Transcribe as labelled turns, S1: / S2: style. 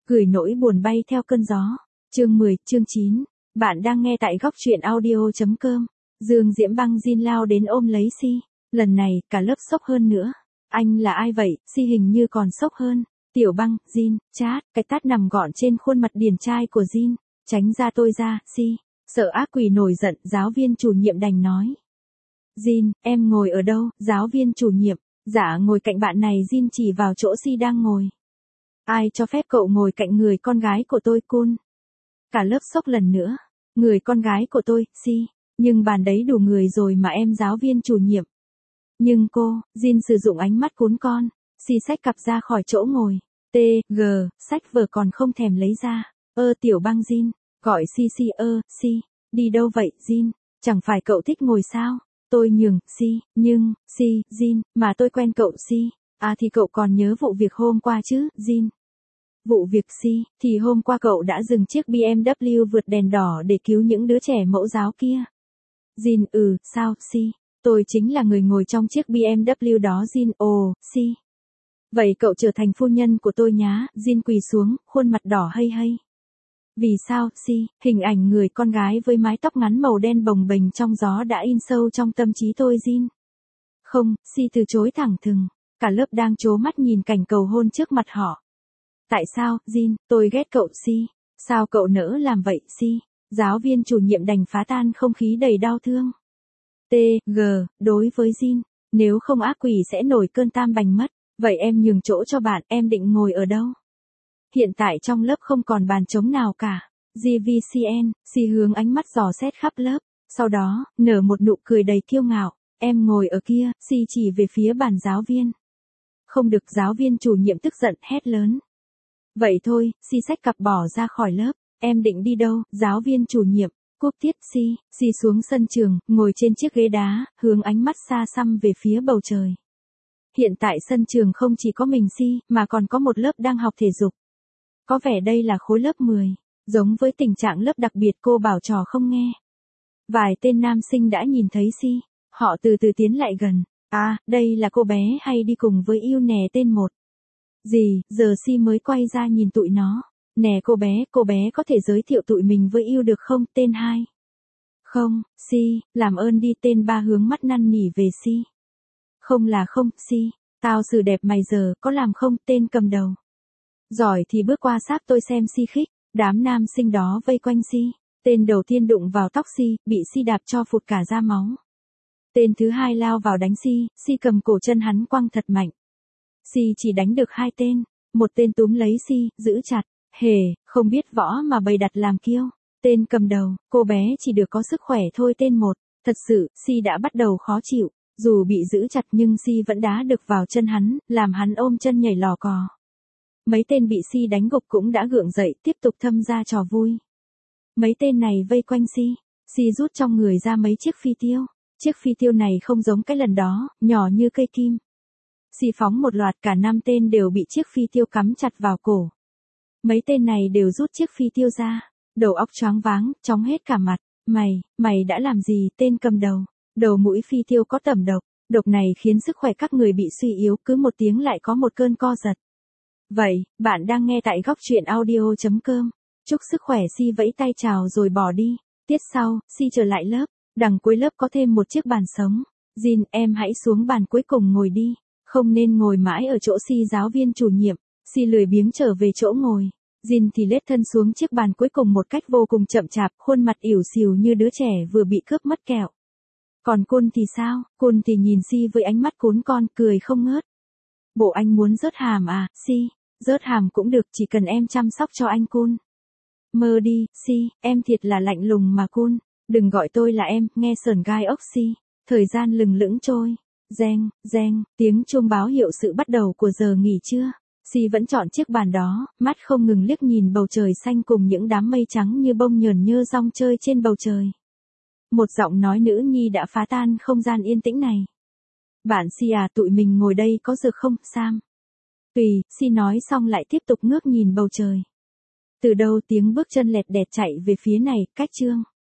S1: Gửi nỗi buồn bay theo cơn gió. Chương 10, chương 9. Bạn đang nghe tại góc truyện audio.com. Dương Diễm Băng Jin lao đến ôm lấy Si. Lần này, cả lớp sốc hơn nữa. Anh là ai vậy? Si hình như còn sốc hơn. Tiểu Băng, Jin, chát, cái tát nằm gọn trên khuôn mặt điển trai của Jin. Tránh ra tôi ra, Si. Sợ ác quỷ nổi giận, giáo viên chủ nhiệm đành nói. Jin, em ngồi ở đâu? Giáo viên chủ nhiệm. Dạ ngồi cạnh bạn này. Jin chỉ vào chỗ Si đang ngồi. Ai cho phép cậu ngồi cạnh người con gái của tôi Kun? Cả lớp sốc lần nữa. Người con gái của tôi, Si. Nhưng bàn đấy đủ người rồi mà em giáo viên chủ nhiệm. Nhưng cô, Jin sử dụng ánh mắt cuốn con. Si xách cặp ra khỏi chỗ ngồi. T.G. Sách vở còn không thèm lấy ra. Tiểu Băng Jin. Gọi Si. Si. Đi đâu vậy Jin? Chẳng phải cậu thích ngồi sao? Tôi nhường, Si. Nhưng, Si, Jin, mà tôi quen cậu Si. À thì cậu còn nhớ vụ việc hôm qua chứ, Jin? Vụ việc Si, thì hôm qua cậu đã dừng chiếc BMW vượt đèn đỏ để cứu những đứa trẻ mẫu giáo kia. Jin, sao, Si? Tôi chính là người ngồi trong chiếc BMW đó Jin, Si. Vậy cậu trở thành phu nhân của tôi nhá, Jin quỳ xuống, khuôn mặt đỏ hây hây. Vì sao, Si? Hình ảnh người con gái với mái tóc ngắn màu đen bồng bềnh trong gió đã in sâu trong tâm trí tôi Jin. Không, Si từ chối thẳng thừng. Cả lớp đang trố mắt nhìn cảnh cầu hôn trước mặt họ. Tại sao, Jin, tôi ghét cậu Si. Sao cậu nỡ làm vậy, Si? Giáo viên chủ nhiệm đành phá tan không khí đầy đau thương. T.G. Đối với Jin, nếu không ác quỷ sẽ nổi cơn tam bành mất. Vậy em nhường chỗ cho bạn, em định ngồi ở đâu? Hiện tại trong lớp không còn bàn trống nào cả. GVCN, Si hướng ánh mắt dò xét khắp lớp. Sau đó, nở một nụ cười đầy kiêu ngạo. Em ngồi ở kia, Si chỉ về phía bàn giáo viên. Không được, giáo viên chủ nhiệm tức giận hét lớn. Vậy thôi, Si xách cặp bỏ ra khỏi lớp. Em định đi đâu, giáo viên chủ nhiệm? Cúp tiết Si xuống sân trường, ngồi trên chiếc ghế đá, hướng ánh mắt xa xăm về phía bầu trời. Hiện tại sân trường không chỉ có mình Si, mà còn có một lớp đang học thể dục. Có vẻ đây là khối lớp 10. Giống với tình trạng lớp đặc biệt cô bảo trò không nghe. Vài tên nam sinh đã nhìn thấy Si. Họ từ từ tiến lại gần. À, đây là cô bé hay đi cùng với yêu nè tên 1. Gì, giờ Si mới quay ra nhìn tụi nó. Nè cô bé có thể giới thiệu tụi mình với yêu được không, tên 2? Không, Si, làm ơn đi, tên 3 hướng mắt năn nỉ về Si. Không là không, Si, tao xử đẹp mày giờ, có làm không, tên cầm đầu. Giỏi thì bước qua sáp tôi xem, Si khích. Đám nam sinh đó vây quanh Si. Tên đầu tiên đụng vào tóc Si, bị Si đạp cho phụt cả da máu. Tên thứ hai lao vào đánh Si cầm cổ chân hắn quăng thật mạnh. Si chỉ đánh được 2 tên. Một tên túm lấy Si, giữ chặt. Không biết võ mà bày đặt làm kiêu. Tên cầm đầu, cô bé chỉ được có sức khỏe thôi tên 1. Thật sự, Si đã bắt đầu khó chịu. Dù bị giữ chặt nhưng Si vẫn đá được vào chân hắn, làm hắn ôm chân nhảy lò cò. Mấy tên bị Si đánh gục cũng đã gượng dậy, tiếp tục thâm ra trò vui. Mấy tên này vây quanh Si rút trong người ra mấy chiếc phi tiêu. Chiếc phi tiêu này không giống cái lần đó, nhỏ như cây kim. Si phóng một loạt, cả 5 tên đều bị chiếc phi tiêu cắm chặt vào cổ. Mấy tên này đều rút chiếc phi tiêu ra, đầu óc choáng váng, chóng hết cả mặt. Mày đã làm gì, tên cầm đầu? Đầu mũi phi tiêu có tẩm độc, độc này khiến sức khỏe các người bị suy yếu, cứ một tiếng lại có một cơn co giật. Vậy, bạn đang nghe tại góc truyện audio.com. Chúc sức khỏe, Si vẫy tay chào rồi bỏ đi. Tiết sau, Si trở lại lớp, đằng cuối lớp có thêm một chiếc bàn sống. Jin, em hãy xuống bàn cuối cùng ngồi đi, không nên ngồi mãi ở chỗ Si giáo viên chủ nhiệm. Si lười biếng trở về chỗ ngồi. Jin thì lết thân xuống chiếc bàn cuối cùng một cách vô cùng chậm chạp, khuôn mặt ỉu xìu như đứa trẻ vừa bị cướp mất kẹo. Còn Kun thì sao? Kun thì nhìn Si với ánh mắt cuốn con, cười không ngớt. Bộ anh muốn rớt hàm à, Si? Rớt hàm cũng được, chỉ cần em chăm sóc cho anh Kun. Mơ đi, Si, em thiệt là lạnh lùng mà Kun. Đừng gọi tôi là em, nghe sởn gai ốc Si. Thời gian lừng lững trôi. Reng, tiếng chuông báo hiệu sự bắt đầu của giờ nghỉ trưa. Si vẫn chọn chiếc bàn đó, mắt không ngừng liếc nhìn bầu trời xanh cùng những đám mây trắng như bông nhờn nhơ rong chơi trên bầu trời. Một giọng nói nữ nhi đã phá tan không gian yên tĩnh này. Bạn Si à, tụi mình ngồi đây có được không, Sam? Tùy, Si nói xong lại tiếp tục ngước nhìn bầu trời. Từ đâu tiếng bước chân lẹt đẹt chạy về phía này, cách chương.